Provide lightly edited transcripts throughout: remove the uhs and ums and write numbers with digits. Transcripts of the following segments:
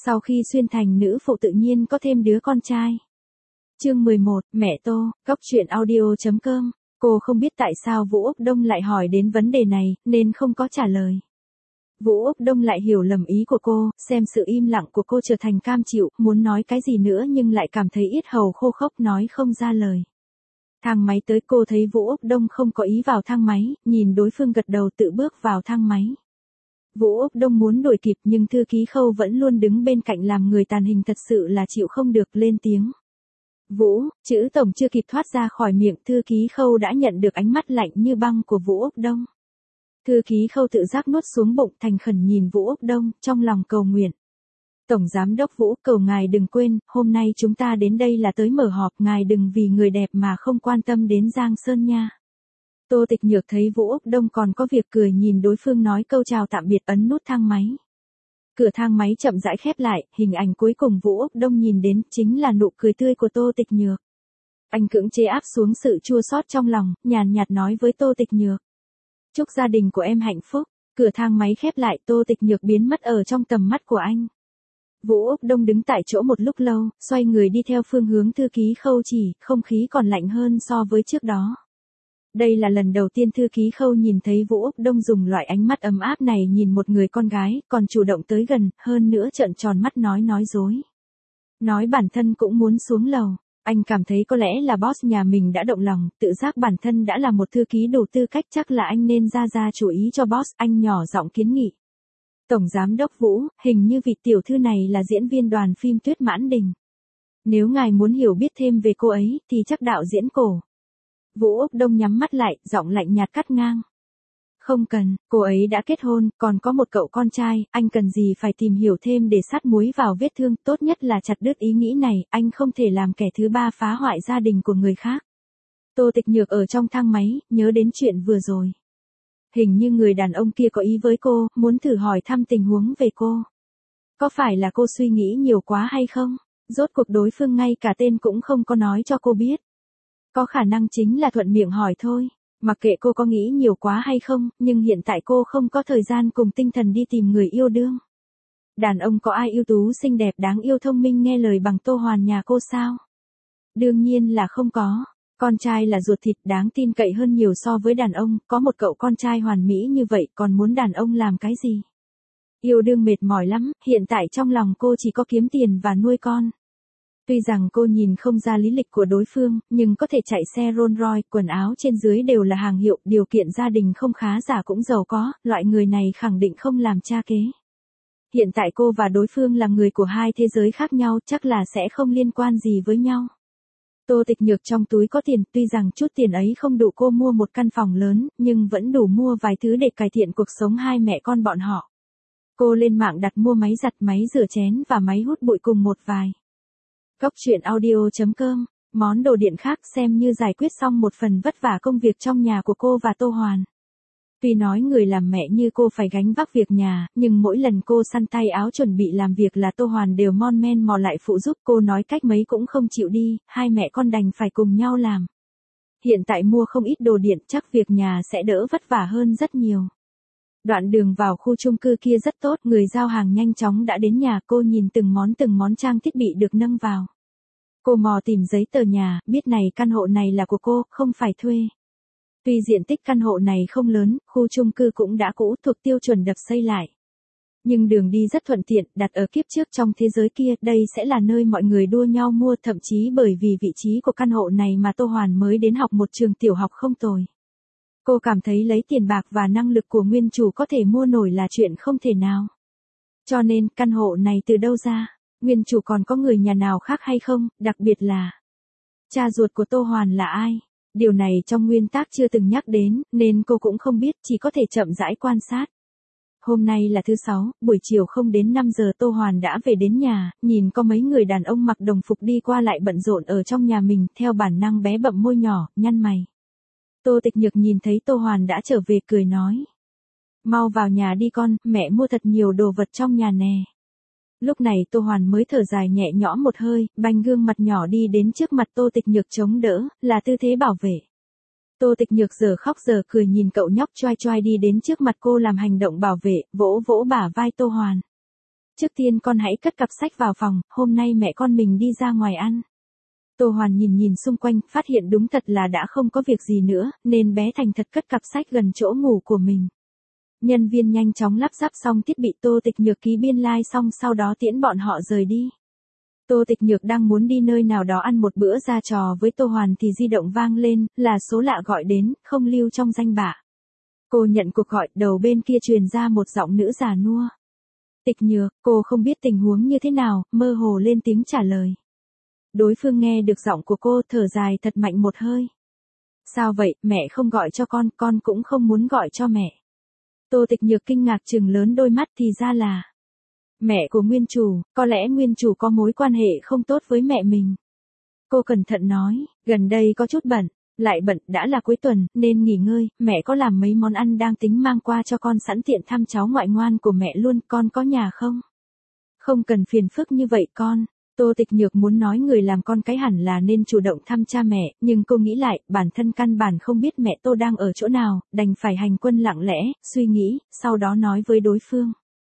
Sau khi xuyên thành nữ phụ tự nhiên có thêm đứa con trai. Chương 11, mẹ Tô, góc truyện audio.com. Cô không biết tại sao Vũ Úc Đông lại hỏi đến vấn đề này, nên không có trả lời. Vũ Úc Đông lại hiểu lầm ý của cô, xem sự im lặng của cô trở thành cam chịu, muốn nói cái gì nữa nhưng lại cảm thấy yết hầu khô khốc nói không ra lời. Thang máy tới, cô thấy Vũ Úc Đông không có ý vào thang máy, nhìn đối phương gật đầu tự bước vào thang máy. Vũ Úc Đông muốn đuổi kịp nhưng thư ký Khâu vẫn luôn đứng bên cạnh làm người tàn hình, thật sự là chịu không được, lên tiếng. Vũ, chữ tổng chưa kịp thoát ra khỏi miệng thư ký Khâu đã nhận được ánh mắt lạnh như băng của Vũ Úc Đông. Thư ký Khâu tự giác nuốt xuống bụng, thành khẩn nhìn Vũ Úc Đông, trong lòng cầu nguyện. Tổng giám đốc Vũ, cầu ngài đừng quên, hôm nay chúng ta đến đây là tới mở họp, ngài đừng vì người đẹp mà không quan tâm đến Giang Sơn nha. Tô Tịch Nhược thấy Vũ Úc Đông còn có việc, cười nhìn đối phương nói câu chào tạm biệt, ấn nút thang máy. Cửa thang máy chậm rãi khép lại, hình ảnh cuối cùng Vũ Úc Đông nhìn đến chính là nụ cười tươi của Tô Tịch Nhược. Anh cưỡng chế áp xuống sự chua xót trong lòng, nhàn nhạt nói với Tô Tịch Nhược. Chúc gia đình của em hạnh phúc. Cửa thang máy khép lại, Tô Tịch Nhược biến mất ở trong tầm mắt của anh. Vũ Úc Đông đứng tại chỗ một lúc lâu, xoay người đi theo phương hướng thư ký Khâu chỉ, không khí còn lạnh hơn so với trước đó. Đây là lần đầu tiên thư ký Khâu nhìn thấy Vũ Úc Đông dùng loại ánh mắt ấm áp này nhìn một người con gái, còn chủ động tới gần, hơn nữa trợn tròn mắt nói dối. Nói bản thân cũng muốn xuống lầu. Anh cảm thấy có lẽ là boss nhà mình đã động lòng, tự giác bản thân đã là một thư ký đủ tư cách, chắc là anh nên ra chủ ý cho boss, anh nhỏ giọng kiến nghị. Tổng giám đốc Vũ, hình như vị tiểu thư này là diễn viên đoàn phim Tuyết Mãn Đình. Nếu ngài muốn hiểu biết thêm về cô ấy, thì chắc đạo diễn cổ. Vũ Úc Đông nhắm mắt lại, giọng lạnh nhạt cắt ngang. Không cần, cô ấy đã kết hôn, còn có một cậu con trai, anh cần gì phải tìm hiểu thêm để sát muối vào vết thương, tốt nhất là chặt đứt ý nghĩ này, anh không thể làm kẻ thứ ba phá hoại gia đình của người khác. Tô Tịch Nhược ở trong thang máy, nhớ đến chuyện vừa rồi. Hình như người đàn ông kia có ý với cô, muốn thử hỏi thăm tình huống về cô. Có phải là cô suy nghĩ nhiều quá hay không? Rốt cuộc đối phương ngay cả tên cũng không có nói cho cô biết. Có khả năng chính là thuận miệng hỏi thôi. Mặc kệ cô có nghĩ nhiều quá hay không, nhưng hiện tại cô không có thời gian cùng tinh thần đi tìm người yêu đương. Đàn ông có ai ưu tú xinh đẹp đáng yêu thông minh nghe lời bằng Tô Hoàn nhà cô sao? Đương nhiên là không có. Con trai là ruột thịt đáng tin cậy hơn nhiều so với đàn ông, có một cậu con trai hoàn mỹ như vậy còn muốn đàn ông làm cái gì? Yêu đương mệt mỏi lắm, hiện tại trong lòng cô chỉ có kiếm tiền và nuôi con. Tuy rằng cô nhìn không ra lý lịch của đối phương, nhưng có thể chạy xe Rolls Royce, quần áo trên dưới đều là hàng hiệu, điều kiện gia đình không khá giả cũng giàu có, loại người này khẳng định không làm cha kế. Hiện tại cô và đối phương là người của hai thế giới khác nhau, chắc là sẽ không liên quan gì với nhau. Tô Tịch Nhược trong túi có tiền, tuy rằng chút tiền ấy không đủ cô mua một căn phòng lớn, nhưng vẫn đủ mua vài thứ để cải thiện cuộc sống hai mẹ con bọn họ. Cô lên mạng đặt mua máy giặt, máy rửa chén và máy hút bụi cùng một vài. Góc truyện audio.com, món đồ điện khác xem như giải quyết xong một phần vất vả công việc trong nhà của cô và Tô Hoàn. Tuy nói người làm mẹ như cô phải gánh vác việc nhà, nhưng mỗi lần cô săn tay áo chuẩn bị làm việc là Tô Hoàn đều mon men mò lại phụ giúp, cô nói cách mấy cũng không chịu đi, hai mẹ con đành phải cùng nhau làm. Hiện tại mua không ít đồ điện, chắc việc nhà sẽ đỡ vất vả hơn rất nhiều. Đoạn đường vào khu chung cư kia rất tốt, người giao hàng nhanh chóng đã đến nhà, cô nhìn từng món trang thiết bị được nâng vào. Cô mò tìm giấy tờ nhà, biết này căn hộ này là của cô, không phải thuê. Tuy diện tích căn hộ này không lớn, khu chung cư cũng đã cũ, thuộc tiêu chuẩn đập xây lại. Nhưng đường đi rất thuận tiện, đặt ở kiếp trước trong thế giới kia, đây sẽ là nơi mọi người đua nhau mua, thậm chí bởi vì vị trí của căn hộ này mà Tô Hoàn mới đến học một trường tiểu học không tồi. Cô cảm thấy lấy tiền bạc và năng lực của nguyên chủ có thể mua nổi là chuyện không thể nào. Cho nên, căn hộ này từ đâu ra? Nguyên chủ còn có người nhà nào khác hay không, đặc biệt là cha ruột của Tô Hoàn là ai? Điều này trong nguyên tác chưa từng nhắc đến, nên cô cũng không biết, chỉ có thể chậm rãi quan sát. Hôm nay là thứ Sáu, buổi chiều không đến 5 giờ Tô Hoàn đã về đến nhà, nhìn có mấy người đàn ông mặc đồng phục đi qua lại bận rộn ở trong nhà mình, theo bản năng bé bậm môi nhỏ, nhăn mày. Tô Tịch Nhược nhìn thấy Tô Hoàn đã trở về cười nói. Mau vào nhà đi con, mẹ mua thật nhiều đồ vật trong nhà nè. Lúc này Tô Hoàn mới thở dài nhẹ nhõm một hơi, banh gương mặt nhỏ đi đến trước mặt Tô Tịch Nhược chống đỡ, là tư thế bảo vệ. Tô Tịch Nhược giờ khóc giờ cười nhìn cậu nhóc choai choai đi đến trước mặt cô làm hành động bảo vệ, vỗ vỗ bả vai Tô Hoàn. Trước tiên con hãy cất cặp sách vào phòng, hôm nay mẹ con mình đi ra ngoài ăn. Tô Hoàn nhìn nhìn xung quanh, phát hiện đúng thật là đã không có việc gì nữa, nên bé thành thật cất cặp sách gần chỗ ngủ của mình. Nhân viên nhanh chóng lắp ráp xong thiết bị, Tô Tịch Nhược ký biên lai xong sau đó tiễn bọn họ rời đi. Tô Tịch Nhược đang muốn đi nơi nào đó ăn một bữa ra trò với Tô Hoàn thì di động vang lên, là số lạ gọi đến, không lưu trong danh bạ. Cô nhận cuộc gọi, đầu bên kia truyền ra một giọng nữ già nua. Tịch Nhược, cô không biết tình huống như thế nào, mơ hồ lên tiếng trả lời. Đối phương nghe được giọng của cô thở dài thật mạnh một hơi. Sao vậy, mẹ không gọi cho con cũng không muốn gọi cho mẹ. Tô Tịch Nhược kinh ngạc trừng lớn đôi mắt, thì ra là mẹ của nguyên chủ, có lẽ nguyên chủ có mối quan hệ không tốt với mẹ mình. Cô cẩn thận nói, gần đây có chút bận, lại bận, đã là cuối tuần, nên nghỉ ngơi, mẹ có làm mấy món ăn đang tính mang qua cho con sẵn tiện thăm cháu ngoại ngoan của mẹ luôn, con có nhà không? Không cần phiền phức như vậy con. Tô Tịch Nhược muốn nói người làm con cái hẳn là nên chủ động thăm cha mẹ, nhưng cô nghĩ lại, bản thân căn bản không biết mẹ Tô đang ở chỗ nào, đành phải hành quân lặng lẽ, suy nghĩ, sau đó nói với đối phương.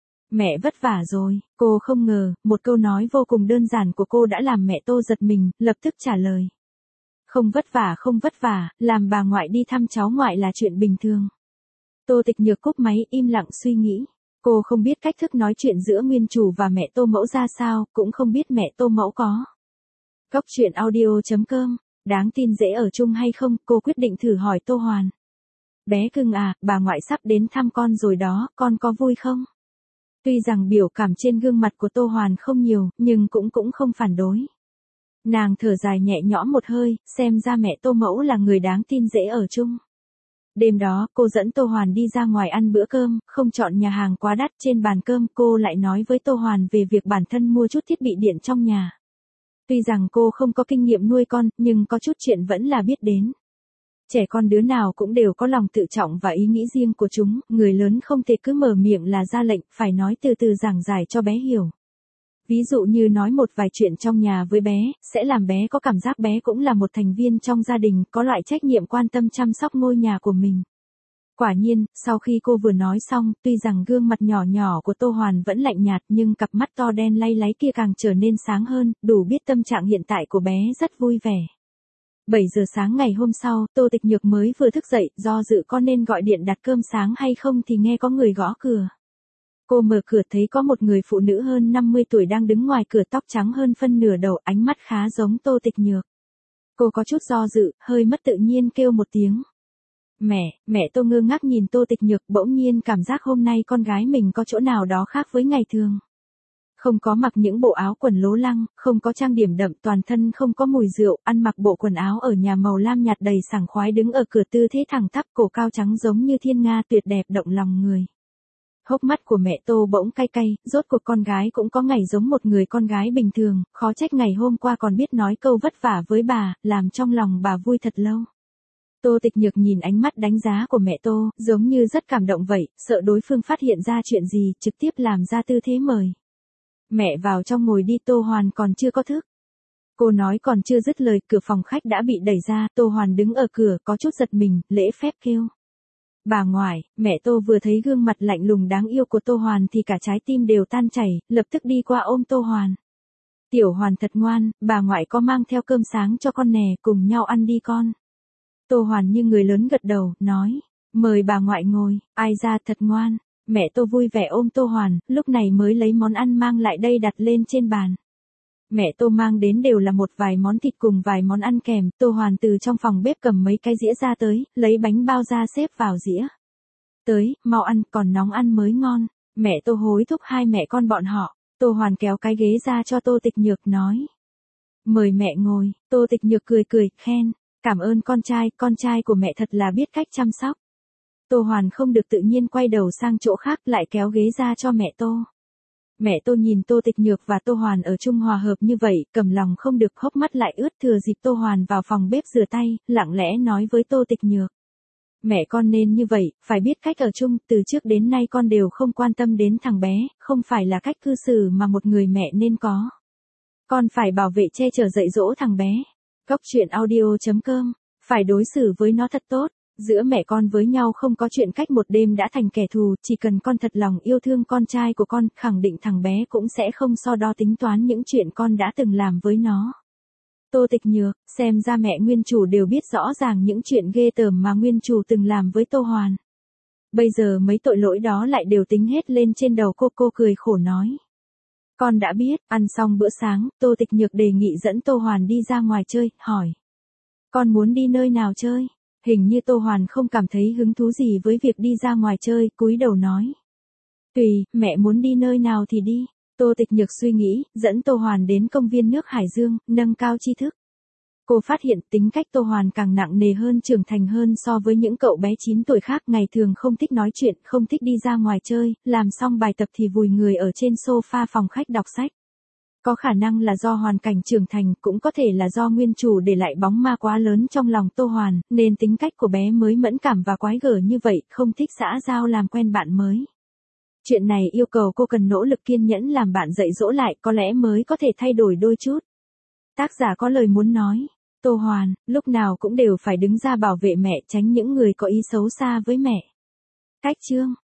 Mẹ vất vả rồi, cô không ngờ, một câu nói vô cùng đơn giản của cô đã làm mẹ Tô giật mình, lập tức trả lời. Không vất vả, làm bà ngoại đi thăm cháu ngoại là chuyện bình thường. Tô Tịch Nhược cúp máy, im lặng suy nghĩ. Cô không biết cách thức nói chuyện giữa nguyên chủ và mẹ Tô mẫu ra sao, cũng không biết mẹ Tô mẫu có Góc truyện audio.com, đáng tin dễ ở chung hay không, cô quyết định thử hỏi Tô Hoàn. Bé cưng à, bà ngoại sắp đến thăm con rồi đó, con có vui không? Tuy rằng biểu cảm trên gương mặt của Tô Hoàn không nhiều, nhưng cũng không phản đối. Nàng thở dài nhẹ nhõm một hơi, xem ra mẹ Tô mẫu là người đáng tin dễ ở chung. Đêm đó, cô dẫn Tô Hoàn đi ra ngoài ăn bữa cơm, không chọn nhà hàng quá đắt, trên bàn cơm cô lại nói với Tô Hoàn về việc bản thân mua chút thiết bị điện trong nhà. Tuy rằng cô không có kinh nghiệm nuôi con, nhưng có chút chuyện vẫn là biết đến. Trẻ con đứa nào cũng đều có lòng tự trọng và ý nghĩ riêng của chúng, người lớn không thể cứ mở miệng là ra lệnh, phải nói từ từ giảng giải cho bé hiểu. Ví dụ như nói một vài chuyện trong nhà với bé, sẽ làm bé có cảm giác bé cũng là một thành viên trong gia đình, có loại trách nhiệm quan tâm chăm sóc ngôi nhà của mình. Quả nhiên, sau khi cô vừa nói xong, tuy rằng gương mặt nhỏ nhỏ của Tô Hoàn vẫn lạnh nhạt nhưng cặp mắt to đen lay láy kia càng trở nên sáng hơn, đủ biết tâm trạng hiện tại của bé rất vui vẻ. 7 giờ sáng ngày hôm sau, Tô Tịch Nhược mới vừa thức dậy, do dự có nên gọi điện đặt cơm sáng hay không thì nghe có người gõ cửa. Cô mở cửa thấy có một người phụ nữ hơn 50 tuổi đang đứng ngoài cửa, tóc trắng hơn phân nửa đầu, ánh mắt khá giống Tô Tịch Nhược. Cô có chút do dự, hơi mất tự nhiên kêu một tiếng. Mẹ Tô ngơ ngác nhìn Tô Tịch Nhược, bỗng nhiên cảm giác hôm nay con gái mình có chỗ nào đó khác với ngày thường. Không có mặc những bộ áo quần lố lăng, không có trang điểm đậm, toàn thân không có mùi rượu, ăn mặc bộ quần áo ở nhà màu lam nhạt đầy sảng khoái, đứng ở cửa tư thế thẳng tắp, cổ cao trắng giống như thiên nga, tuyệt đẹp động lòng người. Hốc mắt của mẹ Tô bỗng cay cay, rốt cuộc con gái cũng có ngày giống một người con gái bình thường, khó trách ngày hôm qua còn biết nói câu vất vả với bà, làm trong lòng bà vui thật lâu. Tô Tịch Nhược nhìn ánh mắt đánh giá của mẹ Tô, giống như rất cảm động vậy, sợ đối phương phát hiện ra chuyện gì, trực tiếp làm ra tư thế mời. Mẹ vào trong ngồi đi, Tô Hoàn còn chưa có thức. Cô nói còn chưa dứt lời, cửa phòng khách đã bị đẩy ra, Tô Hoàn đứng ở cửa có chút giật mình, lễ phép kêu. Bà ngoại, mẹ Tô vừa thấy gương mặt lạnh lùng đáng yêu của Tô Hoàn thì cả trái tim đều tan chảy, lập tức đi qua ôm Tô Hoàn. Tiểu Hoàn thật ngoan, bà ngoại có mang theo cơm sáng cho con nè, cùng nhau ăn đi con. Tô Hoàn như người lớn gật đầu, nói, mời bà ngoại ngồi, ai ra thật ngoan. Mẹ Tô vui vẻ ôm Tô Hoàn, lúc này mới lấy món ăn mang lại đây đặt lên trên bàn. Mẹ Tô mang đến đều là một vài món thịt cùng vài món ăn kèm, Tô Hoàn từ trong phòng bếp cầm mấy cái dĩa ra tới, lấy bánh bao ra xếp vào dĩa. Tới, mau ăn, còn nóng ăn mới ngon. Mẹ Tô hối thúc hai mẹ con bọn họ, Tô Hoàn kéo cái ghế ra cho Tô Tịch Nhược nói. Mời mẹ ngồi, Tô Tịch Nhược cười cười, khen, cảm ơn con trai của mẹ thật là biết cách chăm sóc. Tô Hoàn không được tự nhiên quay đầu sang chỗ khác, lại kéo ghế ra cho mẹ Tô. Mẹ Tô nhìn Tô Tịch Nhược và Tô Hoàn ở chung hòa hợp như vậy, cầm lòng không được, hốc mắt lại ướt, thừa dịp Tô Hoàn vào phòng bếp rửa tay, lặng lẽ nói với Tô Tịch Nhược. Mẹ con nên như vậy, phải biết cách ở chung, từ trước đến nay con đều không quan tâm đến thằng bé, không phải là cách cư xử mà một người mẹ nên có. Con phải bảo vệ che chở dạy dỗ thằng bé. Góc truyện audio.com, phải đối xử với nó thật tốt. Giữa mẹ con với nhau không có chuyện cách một đêm đã thành kẻ thù, chỉ cần con thật lòng yêu thương con trai của con, khẳng định thằng bé cũng sẽ không so đo tính toán những chuyện con đã từng làm với nó. Tô Tịch Nhược, xem ra mẹ nguyên chủ đều biết rõ ràng những chuyện ghê tởm mà nguyên chủ từng làm với Tô Hoàn. Bây giờ mấy tội lỗi đó lại đều tính hết lên trên đầu cô cười khổ nói. Con đã biết. Ăn xong bữa sáng, Tô Tịch Nhược đề nghị dẫn Tô Hoàn đi ra ngoài chơi, hỏi. Con muốn đi nơi nào chơi? Hình như Tô Hoàn không cảm thấy hứng thú gì với việc đi ra ngoài chơi, cúi đầu nói. Tùy, mẹ muốn đi nơi nào thì đi. Tô Tịch Nhược suy nghĩ, dẫn Tô Hoàn đến công viên nước Hải Dương, nâng cao tri thức. Cô phát hiện tính cách Tô Hoàn càng nặng nề hơn, trưởng thành hơn so với những cậu bé 9 tuổi khác, ngày thường không thích nói chuyện, không thích đi ra ngoài chơi, làm xong bài tập thì vùi người ở trên sofa phòng khách đọc sách. Có khả năng là do hoàn cảnh trưởng thành, cũng có thể là do nguyên chủ để lại bóng ma quá lớn trong lòng Tô Hoàn, nên tính cách của bé mới mẫn cảm và quái gở như vậy, không thích xã giao làm quen bạn mới. Chuyện này yêu cầu cô cần nỗ lực kiên nhẫn làm bạn dạy dỗ lại, có lẽ mới có thể thay đổi đôi chút. Tác giả có lời muốn nói. Tô Hoàn, lúc nào cũng đều phải đứng ra bảo vệ mẹ, tránh những người có ý xấu xa với mẹ. Cách chương